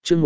chương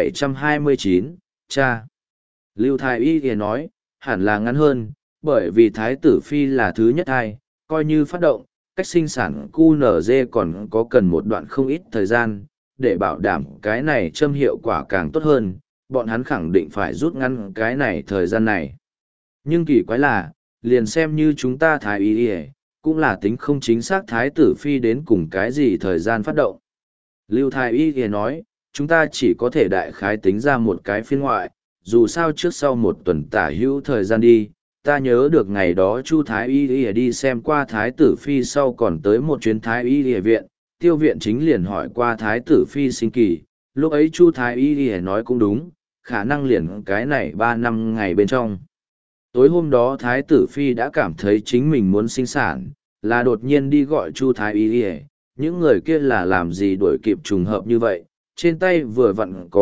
1729, cha. Lưu Thái Y thì nói, hẳn là ngắn hơn, bởi vì Thái tử Phi là thứ nhất thai, coi như phát động, cách sinh sản QNZ còn có cần một đoạn không ít thời gian, để bảo đảm cái này châm hiệu quả càng tốt hơn, bọn hắn khẳng định phải rút ngắn cái này thời gian này. Nhưng kỳ quái là, liền xem như chúng ta Thái Y cũng là tính không chính xác Thái tử Phi đến cùng cái gì thời gian phát động. Lưu Thái Y nói, chúng ta chỉ có thể đại khái tính ra một cái phiên ngoại, dù sao trước sau một tuần tả hữu thời gian đi, ta nhớ được ngày đó Chu Thái Y đi xem qua Thái tử Phi sau còn tới một chuyến Thái Y viện, tiêu viện chính liền hỏi qua Thái tử Phi sinh kỳ, lúc ấy Chu Thái Y nói cũng đúng, khả năng liền cái này 3 năm ngày bên trong. Tối hôm đó Thái tử Phi đã cảm thấy chính mình muốn sinh sản, là đột nhiên đi gọi Chu Thái Y, những người kia là làm gì đuổi kịp trùng hợp như vậy, trên tay vừa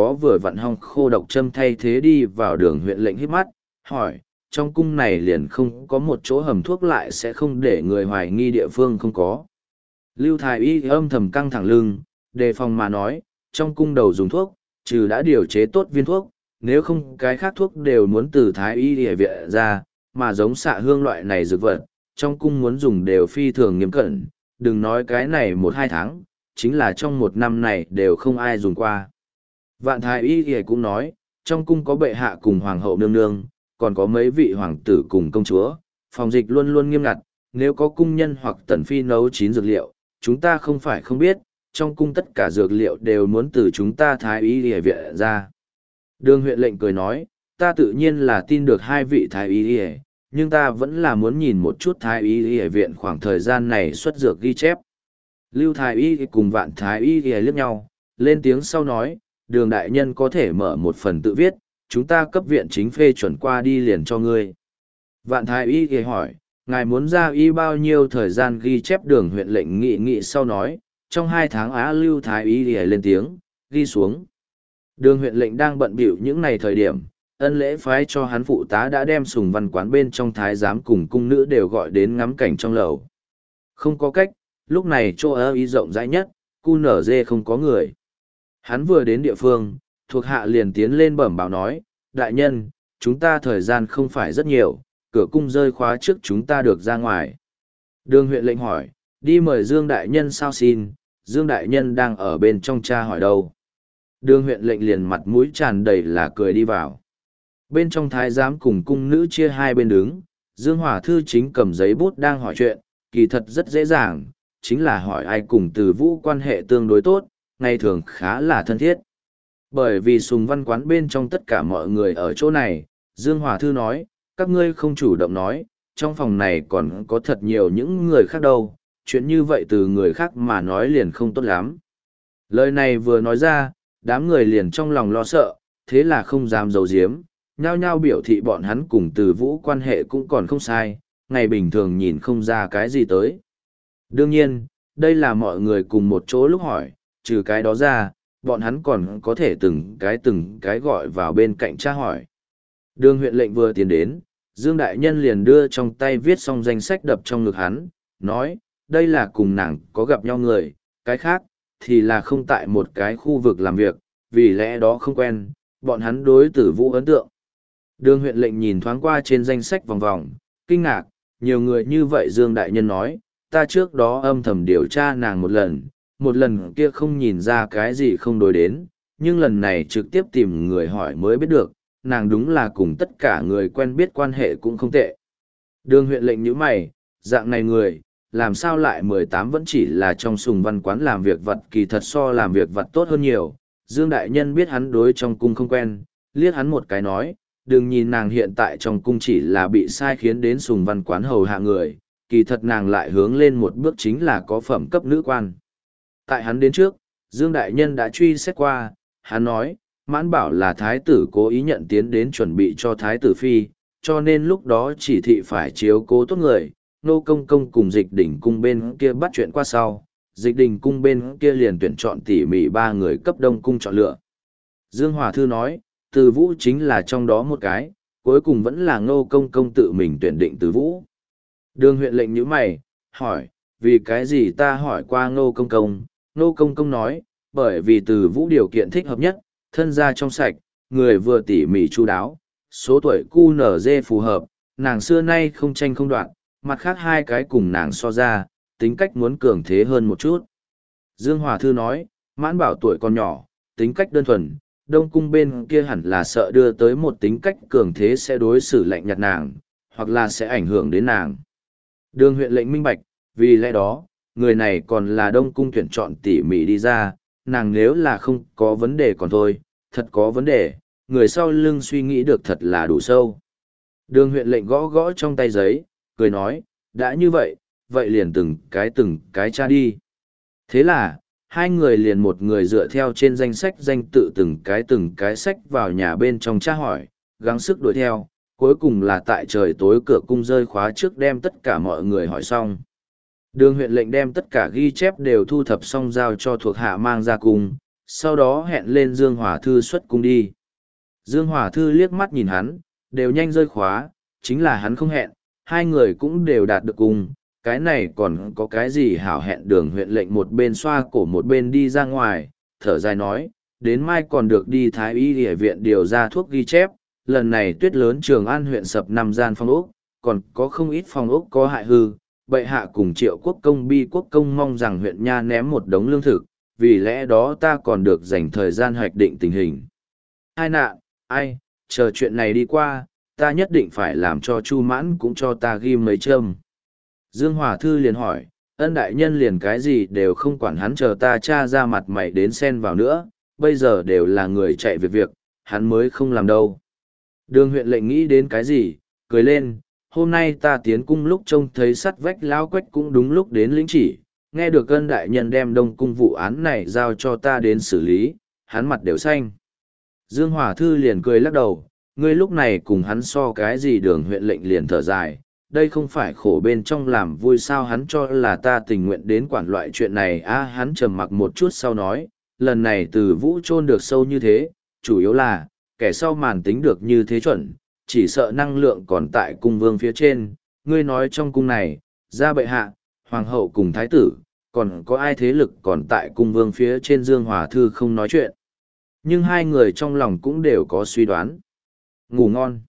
vặn hong khô độc châm thay thế đi vào đường huyện lệnh hít mắt, hỏi, trong cung này liền không có một chỗ hầm thuốc lại sẽ không để người hoài nghi địa phương không có. Lưu Thái Y âm thầm căng thẳng lưng, đề phòng mà nói, trong cung đầu dùng thuốc, trừ đã điều chế tốt viên thuốc, nếu không cái khác thuốc đều muốn từ Thái Y địa viện ra, mà giống xạ hương loại này dược vật, trong cung muốn dùng đều phi thường nghiêm cẩn, đừng nói cái này 1-2 tháng, chính là trong 1 năm này đều không ai dùng qua. Vạn Thái Y cũng nói, trong cung có bệ hạ cùng hoàng hậu nương nương, còn có mấy vị hoàng tử cùng công chúa, phòng dịch luôn luôn nghiêm ngặt, nếu có cung nhân hoặc tần phi nấu chín dược liệu, chúng ta không phải không biết, trong cung tất cả dược liệu đều muốn từ chúng ta Thái Y địa viện ra. Đường huyện lệnh cười nói, ta tự nhiên là tin được 2 vị Thái Y địa, nhưng ta vẫn là muốn nhìn một chút Thái Y địa viện khoảng thời gian này xuất dược ghi chép. Lưu Thái Y cùng Vạn Thái Y liếc nhau, lên tiếng sau nói, đường đại nhân có thể mở một phần tự viết, chúng ta cấp viện chính phê chuẩn qua đi liền cho ngươi. Vạn Thái Y hỏi, ngài muốn ra y bao nhiêu thời gian ghi chép đường huyện lệnh nghị sau nói, trong 2 tháng Á. Lưu Thái Y lên tiếng, ghi xuống. Đường huyện lệnh đang bận bịu những ngày thời điểm, ân lễ phái cho hắn phụ tá đã đem Sùng Văn quán bên trong thái giám cùng cung nữ đều gọi đến ngắm cảnh trong lầu. Không có cách, lúc này chỗ ở y rộng rãi nhất, cu nở dê không có người. Hắn vừa đến địa phương, thuộc hạ liền tiến lên bẩm báo nói, đại nhân, chúng ta thời gian không phải rất nhiều, cửa cung rơi khóa trước chúng ta được ra ngoài. Đường huyện lệnh hỏi, đi mời Dương đại nhân sao xin, Dương đại nhân đang ở bên trong cha hỏi đâu. Đường huyện lệnh liền mặt mũi tràn đầy là cười đi vào. Bên trong thái giám cùng cung nữ chia 2 bên đứng, Dương Hòa Thư chính cầm giấy bút đang hỏi chuyện, kỳ thật rất dễ dàng, chính là hỏi ai cùng Từ Vũ quan hệ tương đối tốt, ngày thường khá là thân thiết. Bởi vì Sùng Văn quán bên trong tất cả mọi người ở chỗ này, Dương Hòa Thư nói, các ngươi không chủ động nói, trong phòng này còn có thật nhiều những người khác đâu, chuyện như vậy từ người khác mà nói liền không tốt lắm. Lời này vừa nói ra, đám người liền trong lòng lo sợ, thế là không dám giấu giếm, nhao nhao biểu thị bọn hắn cùng Từ Vũ quan hệ cũng còn không sai, ngày bình thường nhìn không ra cái gì tới. Đương nhiên, đây là mọi người cùng một chỗ lúc hỏi, trừ cái đó ra, bọn hắn còn có thể từng cái gọi vào bên cạnh tra hỏi. Đường huyện lệnh vừa tiến đến, Dương Đại Nhân liền đưa trong tay viết xong danh sách đập trong ngực hắn, nói, đây là cùng nàng có gặp nhau người, cái khác, thì là không tại một cái khu vực làm việc, vì lẽ đó không quen, bọn hắn đối Tử Vũ ấn tượng. Đường huyện lệnh nhìn thoáng qua trên danh sách vòng vòng, kinh ngạc, nhiều người như vậy Dương Đại Nhân nói, ta trước đó âm thầm điều tra nàng một lần kia không nhìn ra cái gì không đối đến, nhưng lần này trực tiếp tìm người hỏi mới biết được, nàng đúng là cùng tất cả người quen biết quan hệ cũng không tệ. Đường huyện lệnh nhíu mày, dạng này người, làm sao lại 18 vẫn chỉ là trong Sùng Văn quán làm việc vật, kỳ thật so làm việc vật tốt hơn nhiều. Dương Đại Nhân biết hắn đối trong cung không quen, liếc hắn một cái nói, đừng nhìn nàng hiện tại trong cung chỉ là bị sai khiến đến Sùng Văn quán hầu hạ người, kỳ thật nàng lại hướng lên một bước chính là có phẩm cấp nữ quan. Tại hắn đến trước, Dương Đại Nhân đã truy xét qua, hắn nói, Mãn Bảo là thái tử cố ý nhận tiến đến chuẩn bị cho thái tử phi, cho nên lúc đó chỉ thị phải chiếu cố tốt người, Nô Công Công cùng Dịch Đình cung bên kia bắt chuyện qua sau, Dịch Đình cung bên kia liền tuyển chọn tỉ mỉ 3 người cấp Đông cung chọn lựa. Dương Hòa Thư nói, Từ Vũ chính là trong đó một cái, cuối cùng vẫn là Nô Công Công tự mình tuyển định Từ Vũ. Đường huyện lệnh nhíu mày, hỏi, vì cái gì ta hỏi qua Nô Công Công? Nô Công Công nói, bởi vì Từ Vũ điều kiện thích hợp nhất, thân gia trong sạch, người vừa tỉ mỉ chu đáo, số tuổi QNZ phù hợp, nàng xưa nay không tranh không đoạn, mặt khác hai cái cùng nàng so ra, tính cách muốn cường thế hơn một chút. Dương Hòa Thư nói, Mãn Bảo tuổi còn nhỏ, tính cách đơn thuần, Đông Cung bên kia hẳn là sợ đưa tới một tính cách cường thế sẽ đối xử lạnh nhạt nàng, hoặc là sẽ ảnh hưởng đến nàng. Đường huyện lệnh minh bạch, vì lẽ đó, người này còn là Đông Cung tuyển chọn tỉ mỉ đi ra, nàng nếu là không có vấn đề còn thôi, thật có vấn đề, người sau lưng suy nghĩ được thật là đủ sâu. Đường huyện lệnh gõ gõ trong tay giấy, cười nói, đã như vậy, vậy liền từng cái tra đi. Thế là, hai người liền một người dựa theo trên danh sách danh tự từng cái sách vào nhà bên trong tra hỏi, gắng sức đuổi theo, cuối cùng là tại trời tối cửa cung rơi khóa trước đem tất cả mọi người hỏi xong. Đường huyện lệnh đem tất cả ghi chép đều thu thập xong giao cho thuộc hạ mang ra cung, sau đó hẹn lên Dương Hòa Thư xuất cung đi. Dương Hòa Thư liếc mắt nhìn hắn, đều nhanh rơi khóa, chính là hắn không hẹn, hai người cũng đều đạt được cung, cái này còn có cái gì hảo hẹn. Đường huyện lệnh một bên xoa cổ một bên đi ra ngoài, thở dài nói, đến mai còn được đi Thái Y Y viện điều ra thuốc ghi chép, lần này tuyết lớn Trường An huyện sập 5 gian phòng ốc, còn có không ít phòng ốc có hại hư, bệ hạ cùng Triệu Quốc công Bi Quốc công mong rằng huyện nha ném một đống lương thực, vì lẽ đó ta còn được dành thời gian hoạch định tình hình. Ai nạn, ai, chờ chuyện này đi qua, ta nhất định phải làm cho Chu Mãn cũng cho ta ghim mấy châm. Dương Hòa Thư liền hỏi, Ân đại nhân liền cái gì đều không quản hắn, chờ ta tra ra mặt mày đến xen vào nữa, bây giờ đều là người chạy việc, hắn mới không làm đâu. Đường huyện lệnh nghĩ đến cái gì, cười lên, hôm nay ta tiến cung lúc trông thấy sắt vách lao quách cũng đúng lúc đến lĩnh chỉ, nghe được Ân đại nhân đem Đông Cung vụ án này giao cho ta đến xử lý, hắn mặt đều xanh. Dương Hòa Thư liền cười lắc đầu, ngươi lúc này cùng hắn so cái gì. Đường huyện lệnh liền thở dài, đây không phải khổ bên trong làm vui sao, hắn cho là ta tình nguyện đến quản loại chuyện này hắn trầm mặc một chút sau nói, lần này từ Vũ chôn được sâu như thế, chủ yếu là, kẻ sau màn tính được như thế chuẩn, chỉ sợ năng lượng còn tại cung vương phía trên, ngươi nói trong cung này, gia bệ hạ, hoàng hậu cùng thái tử, còn có ai thế lực còn tại cung vương phía trên. Dương Hòa Thư không nói chuyện, nhưng hai người trong lòng cũng đều có suy đoán. Ngủ ngon.